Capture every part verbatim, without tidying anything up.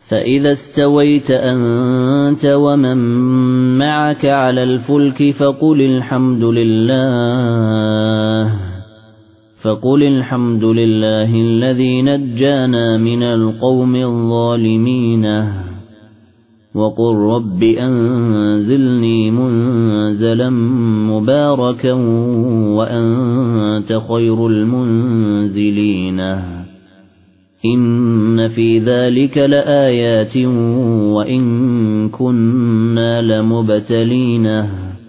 فإذا استويت أنت ومن معك على الفلك فقل الحمد لله فقل الحمد لله الذي نجانا من القوم الظالمين وقل رب أنزلني منزلا مباركا وأنت خير المنزلين إن في ذلك لآيات وإن كنا لمبتلين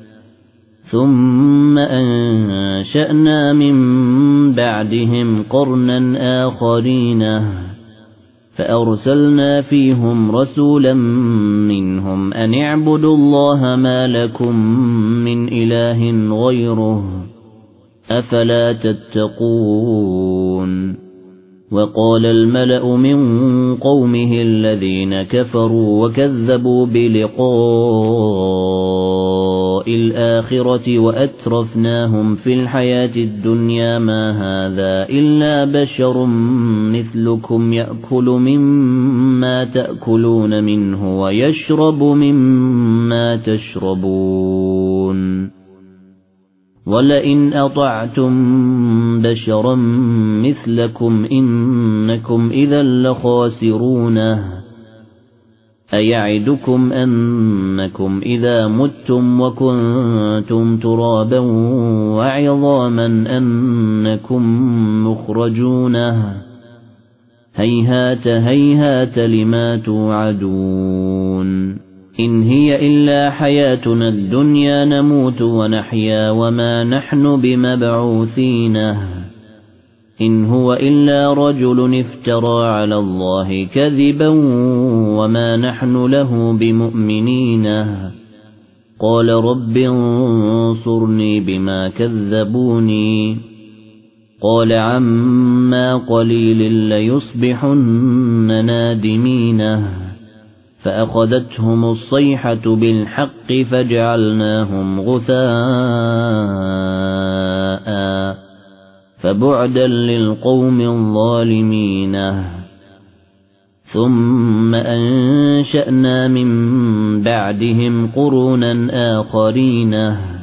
ثم أنشأنا من بعدهم قرنا آخرين فأرسلنا فيهم رسولا منهم أن اعبدوا الله ما لكم من إله غيره أفلا تتقون وقال الملأ من قومه الذين كفروا وكذبوا بلقاء الآخرة وأترفناهم في الحياة الدنيا ما هذا إلا بشر مثلكم يأكل مما تأكلون منه ويشرب مما تشربون ولئن أطعتم بشرا مثلكم إنكم إذا لخاسرون أيعدكم أنكم إذا متم وكنتم ترابا وعظاما أنكم مخرجون هيهات هيهات لما توعدون إن هي إلا حياتنا الدنيا نموت ونحيا وما نحن بمبعوثين إن هو إلا رجل افترى على الله كذبا وما نحن له بمؤمنين قال رب انصرني بما كذبوني قال عما قليل ليصبحن نادمين فأخذتهم الصيحة بالحق فجعلناهم غثاء فبعدا للقوم الظالمين ثم أنشأنا من بعدهم قرونا آخرين